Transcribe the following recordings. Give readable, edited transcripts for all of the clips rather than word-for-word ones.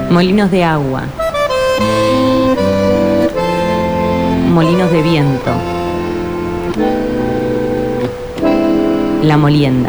Molinos de agua, molinos de viento, la molienda.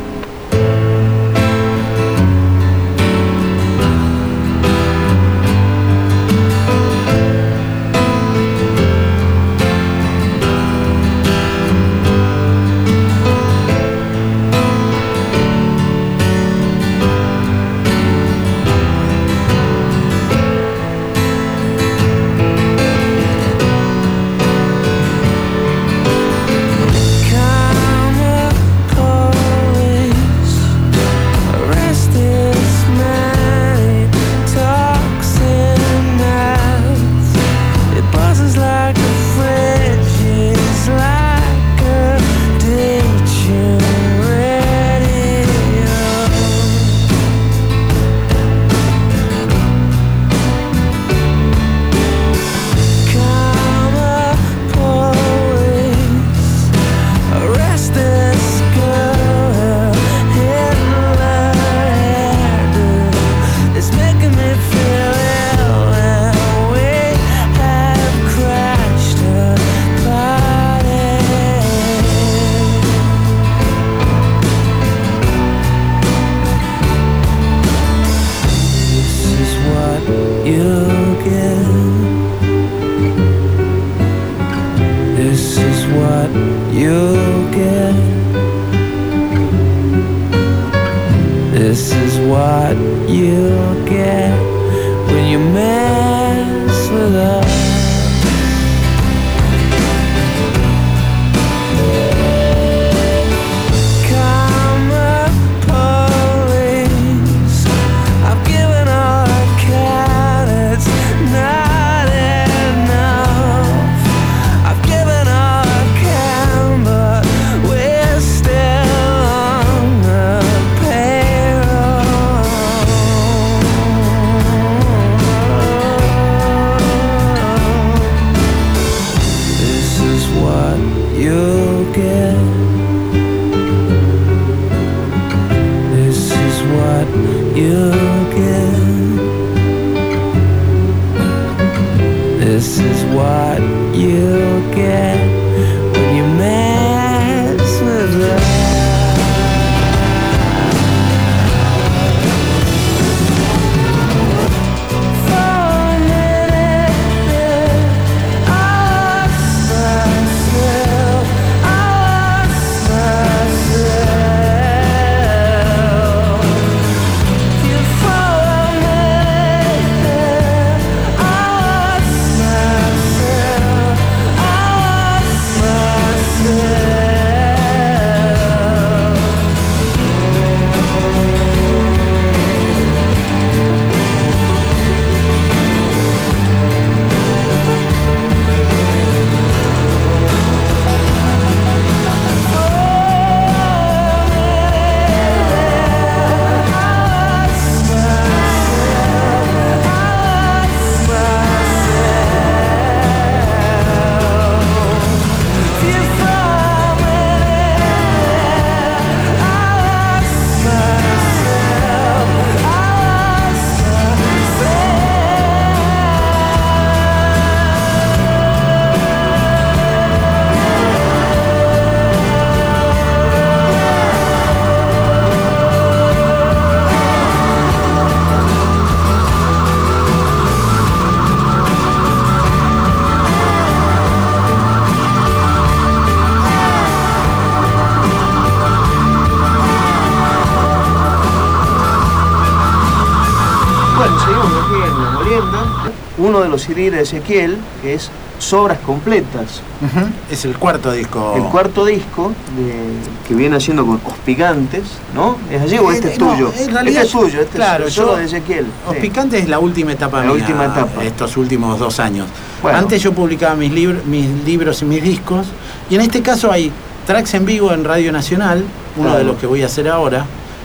Uno de los CDs de Ezequiel, que es Sobras Completas. Es el cuarto disco. El cuarto disco que viene haciendo con Os Picantes, ¿no? ¿Es allí o este es tuyo? En realidad, este es tuyo, este claro, es solo de Ezequiel. Os Picantes es la última etapa mía. La última etapa. Estos últimos 2 años. Bueno. Antes yo publicaba mis libros y mis discos, y en este caso hay tracks en vivo en Radio Nacional, uno de los que voy a hacer ahora.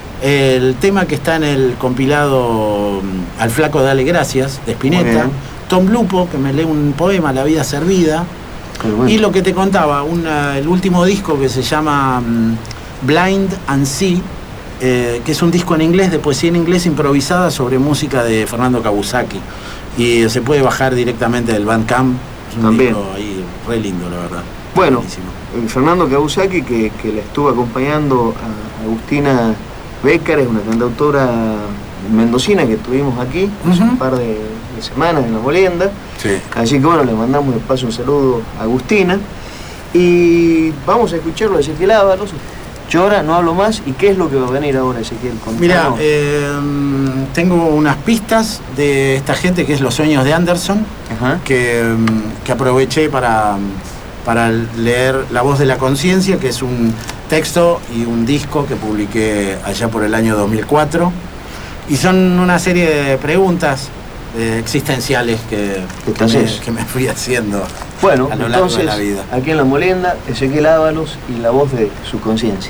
El tema que está en el compilado Al Flaco Dale Gracias, de Spinetta. Tom Lupo, que me lee un poema, La Vida Servida. Bueno. Y lo que te contaba, el último disco que se llama Blind and See, que es un disco en inglés, de poesía en inglés improvisada sobre música de Fernando Kawasaki. Y se puede bajar directamente del Bandcamp. Es un También. disco ahí re lindo, la verdad. Bueno, Buenísimo. Fernando Kawasaki, que le estuvo acompañando a Agustina Bécar, es una cantautora mendocina que tuvimos aquí hace un par de semanas en La Molienda. Sí. Así que bueno, le mandamos de paso un saludo a Agustina. Y vamos a escucharlo de Ezequiel Ábalos. Llora, no hablo más. ¿Y qué es lo que va a venir ahora, Ezequiel? Mira, Contanos. tengo unas pistas de esta gente que es Los Sueños de Anderson, Ajá. que aproveché para leer La Voz de la Conciencia, que es un texto y un disco que publiqué allá por el año 2004. Y son una serie de preguntas existenciales que me fui haciendo Bueno, a lo largo entonces, de la vida. aquí en La Molienda, Ezequiel Ábalos y La Voz de su Conciencia.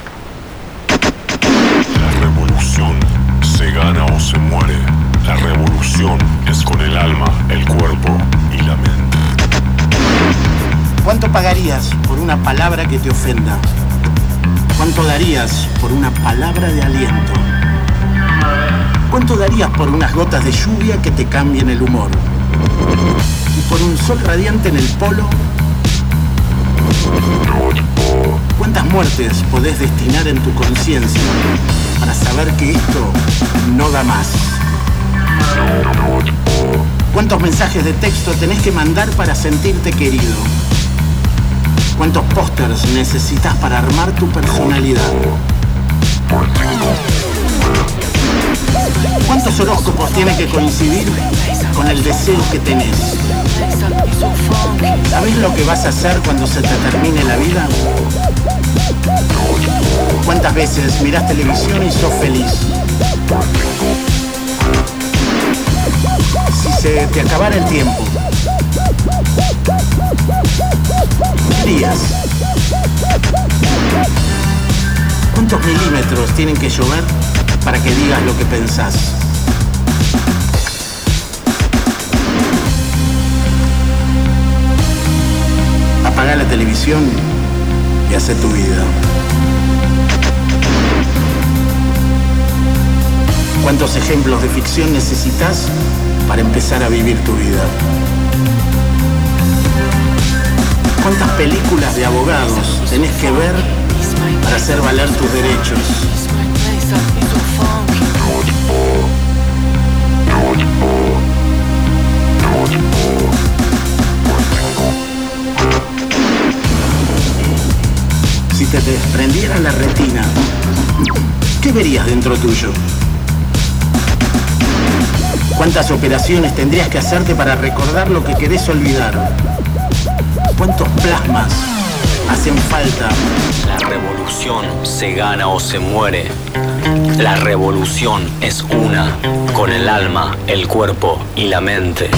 La revolución se gana o se muere. La revolución es con el alma, el cuerpo y la mente. ¿Cuánto pagarías por una palabra que te ofenda? ¿Cuánto darías por una palabra de aliento? ¿Cuánto darías por unas gotas de lluvia que te cambien el humor? ¿Y por un sol radiante en el polo? ¿Cuántas muertes podés destinar en tu conciencia para saber que esto no da más? ¿Cuántos mensajes de texto tenés que mandar para sentirte querido? ¿Cuántos pósters necesitas para armar tu personalidad? ¿Cuántos horóscopos tienen que coincidir con el deseo que tenés? ¿Sabés lo que vas a hacer cuando se te termine la vida? ¿Cuántas veces mirás televisión y sos feliz? Si se te acabara el tiempo, ¿qué harías? ¿Cuántos milímetros tienen que llover para que digas lo que pensás? Apaga la televisión y hace tu vida. ¿Cuántos ejemplos de ficción necesitas para empezar a vivir tu vida? ¿Cuántas películas de abogados tenés que ver para hacer valer tus derechos? Si te desprendiera la retina, ¿qué verías dentro tuyo? ¿Cuántas operaciones tendrías que hacerte para recordar lo que querés olvidar? ¿Cuántos plasmas hacen falta? La revolución se gana o se muere. La revolución es una con el alma, el cuerpo y la mente.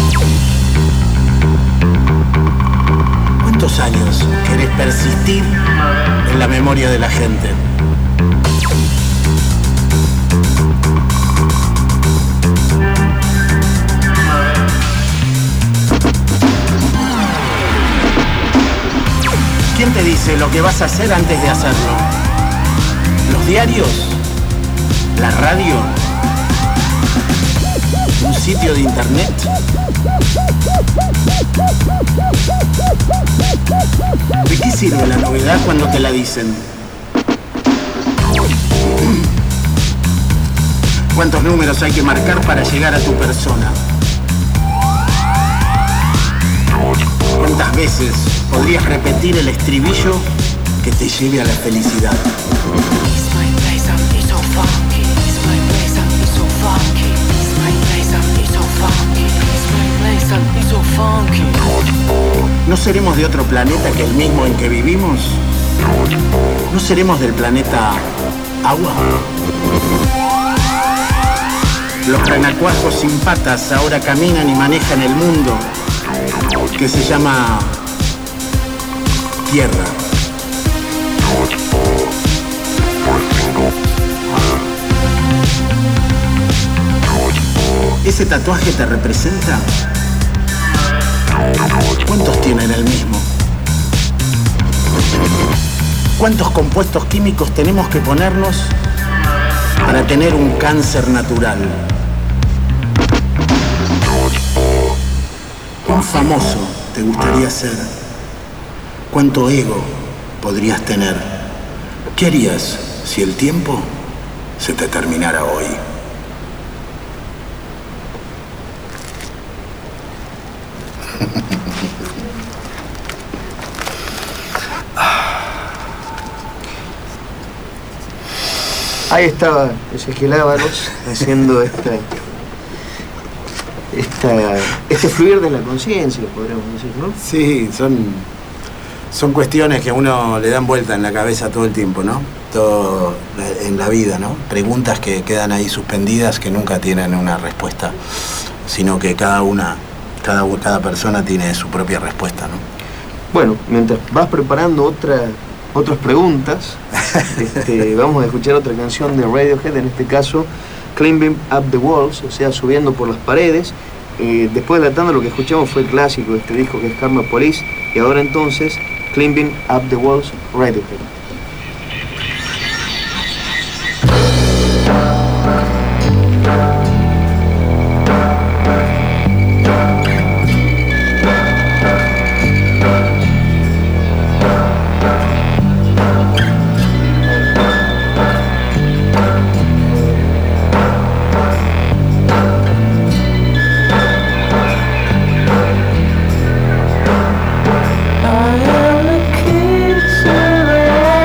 ¿Cuántos años querés persistir en la memoria de la gente? ¿Quién te dice lo que vas a hacer antes de hacerlo? ¿Los diarios? ¿La radio? ¿Un sitio de internet? ¿De qué sirve la novedad cuando te la dicen? ¿Cuántos números hay que marcar para llegar a tu persona? ¿Cuántas veces podrías repetir el estribillo que te lleve a la felicidad? ¿No seremos de otro planeta que el mismo en que vivimos? ¿No seremos del planeta agua? Los renacuajos sin patas ahora caminan y manejan el mundo que se llama Tierra. ¿Ese tatuaje te representa? ¿Cuántos tienen el mismo? ¿Cuántos compuestos químicos tenemos que ponernos para tener un cáncer natural? ¿Cuán famoso te gustaría ser? ¿Cuánto ego podrías tener? ¿Qué harías si el tiempo se te terminara hoy? Ahí estaba Ezequiel Ábalos haciendo este fluir de la conciencia, podríamos decir, ¿no? Sí, son cuestiones que a uno le dan vuelta en la cabeza todo el tiempo, ¿no? Todo en la vida, ¿no? Preguntas que quedan ahí suspendidas que nunca tienen una respuesta, sino que cada persona tiene su propia respuesta, ¿no? Bueno, mientras vas preparando otras preguntas, vamos a escuchar otra canción de Radiohead, en este caso Climbing Up the Walls, o sea, subiendo por las paredes. Después de la tanda lo que escuchamos fue el clásico de este disco, que es Karma Police, y ahora entonces Climbing Up the Walls, Radiohead. I am a kid,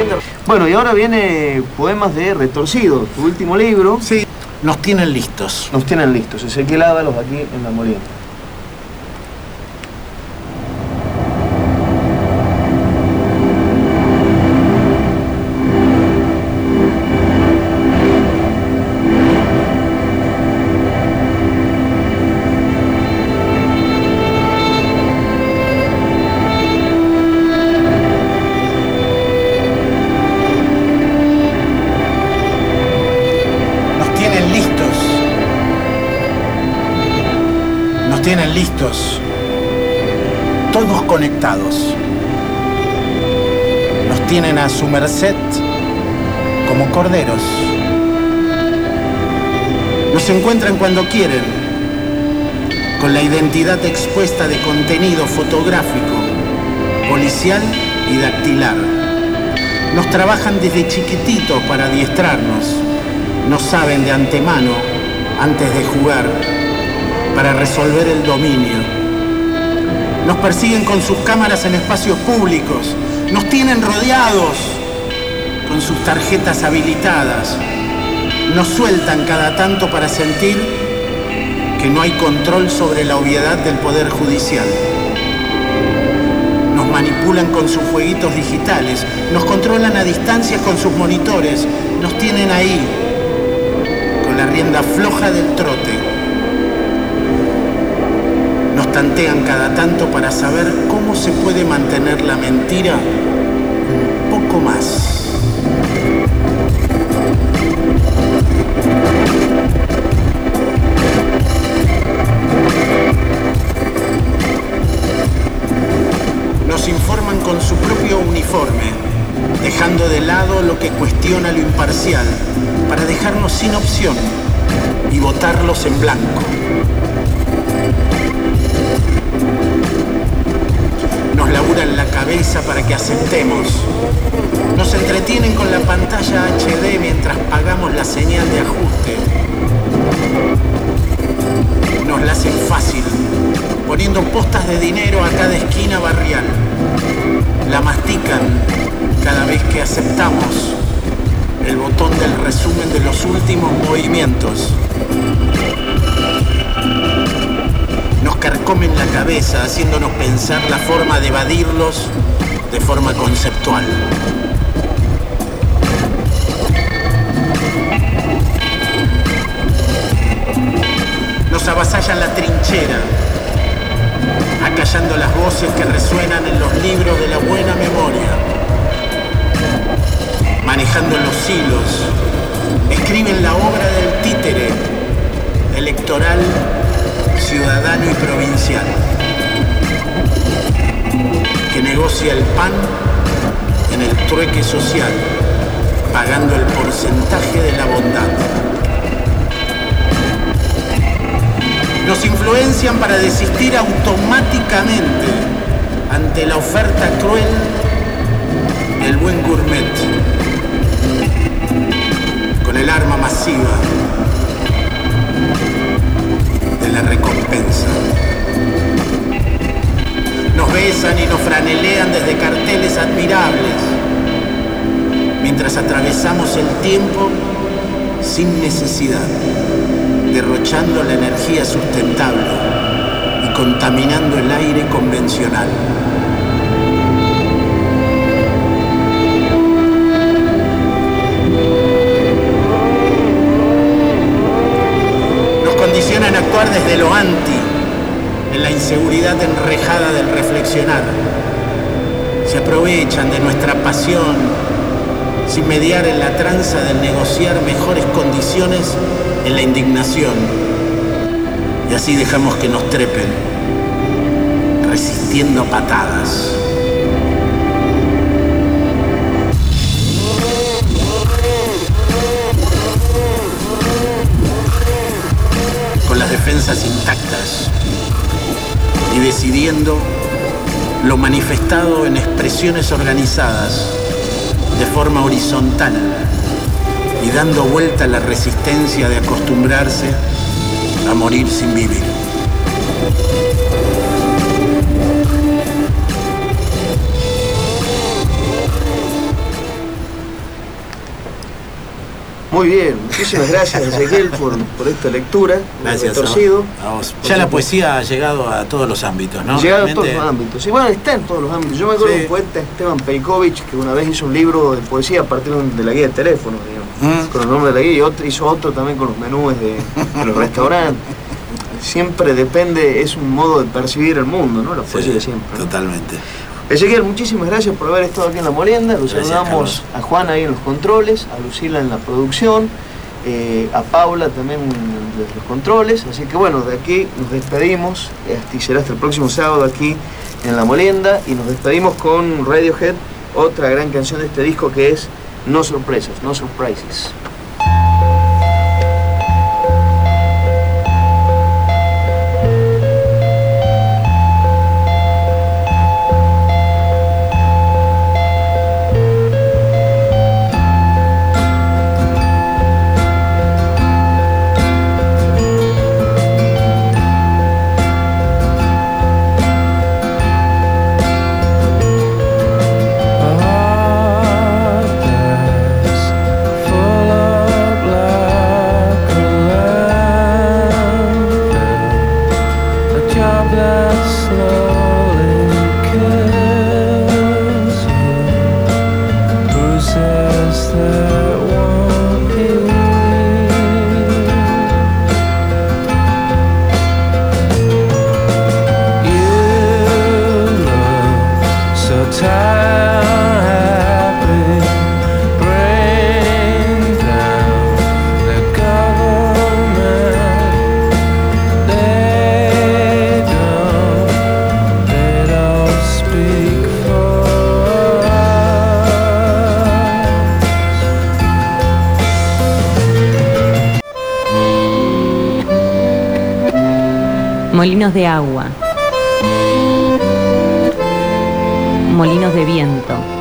molienda. Bueno, y ahora viene Poemas de Retorcido, tu último libro. Sí, nos tienen listos. Nos tienen listos, Ezequiel Ábalos aquí en La Molienda. Tienen listos, todos conectados. Nos tienen a su merced como corderos. Nos encuentran cuando quieren, con la identidad expuesta de contenido fotográfico, policial y dactilar. Nos trabajan desde chiquititos para adiestrarnos. Nos saben de antemano, antes de jugar, para resolver el dominio. Nos persiguen con sus cámaras en espacios públicos. Nos tienen rodeados con sus tarjetas habilitadas. Nos sueltan cada tanto para sentir que no hay control sobre la obviedad del Poder Judicial. Nos manipulan con sus jueguitos digitales. Nos controlan a distancia con sus monitores. Nos tienen ahí, con la rienda floja del trote. Nos tantean cada tanto para saber cómo se puede mantener la mentira un poco más. Nos informan con su propio uniforme, dejando de lado lo que cuestiona lo imparcial, para dejarnos sin opción y botarlos en blanco. Nos laburan la cabeza para que aceptemos. Nos entretienen con la pantalla HD mientras pagamos la señal de ajuste. Nos la hacen fácil, poniendo postas de dinero a cada esquina barrial. La mastican cada vez que aceptamos el botón del resumen de los últimos movimientos. Nos carcomen la cabeza, haciéndonos pensar la forma de evadirlos de forma conceptual. Nos avasallan la trinchera, acallando las voces que resuenan en los libros de la buena memoria. Manejando los hilos, escriben la obra del títere, electoral, ciudadano y provincial, que negocia el pan en el trueque social, pagando el porcentaje de la bondad. Nos influencian para desistir automáticamente ante la oferta cruel del buen gourmet, con el arma masiva de la recompensa. Nos besan y nos franelean desde carteles admirables, mientras atravesamos el tiempo sin necesidad, derrochando la energía sustentable y contaminando el aire convencional. Nos condicionan a actuar desde lo anti, en la inseguridad enrejada del reflexionar. Se aprovechan de nuestra pasión sin mediar en la tranza del negociar mejores condiciones en la indignación. Y así dejamos que nos trepen, resistiendo patadas. Con las defensas intactas y decidiendo lo manifestado en expresiones organizadas de forma horizontal y dando vuelta a la resistencia de acostumbrarse a morir sin vivir. Muy bien, muchísimas gracias Ezequiel por esta lectura. Gracias Torcido. a vos. Ya la poesía ha llegado a todos los ámbitos, ¿no? Ha llegado a todos los ámbitos. Sí, bueno, está en todos los ámbitos. Yo me acuerdo de un poeta, Esteban Pejković, que una vez hizo un libro de poesía a partir de la guía de teléfonos, digamos, con el nombre de la guía, y hizo otro también con los menús de los restaurantes. Siempre depende, es un modo de percibir el mundo, ¿no? La poesía siempre, ¿no? Totalmente. Ezequiel, muchísimas gracias por haber estado aquí en La Molienda. Los saludamos a Juan ahí en los controles, a Lucila en la producción, a Paula también en los controles. Así que bueno, de aquí nos despedimos y será hasta el próximo sábado aquí en La Molienda. Y nos despedimos con Radiohead, otra gran canción de este disco que es No Sorpresas, No Surprises. Molinos de agua, molinos de viento,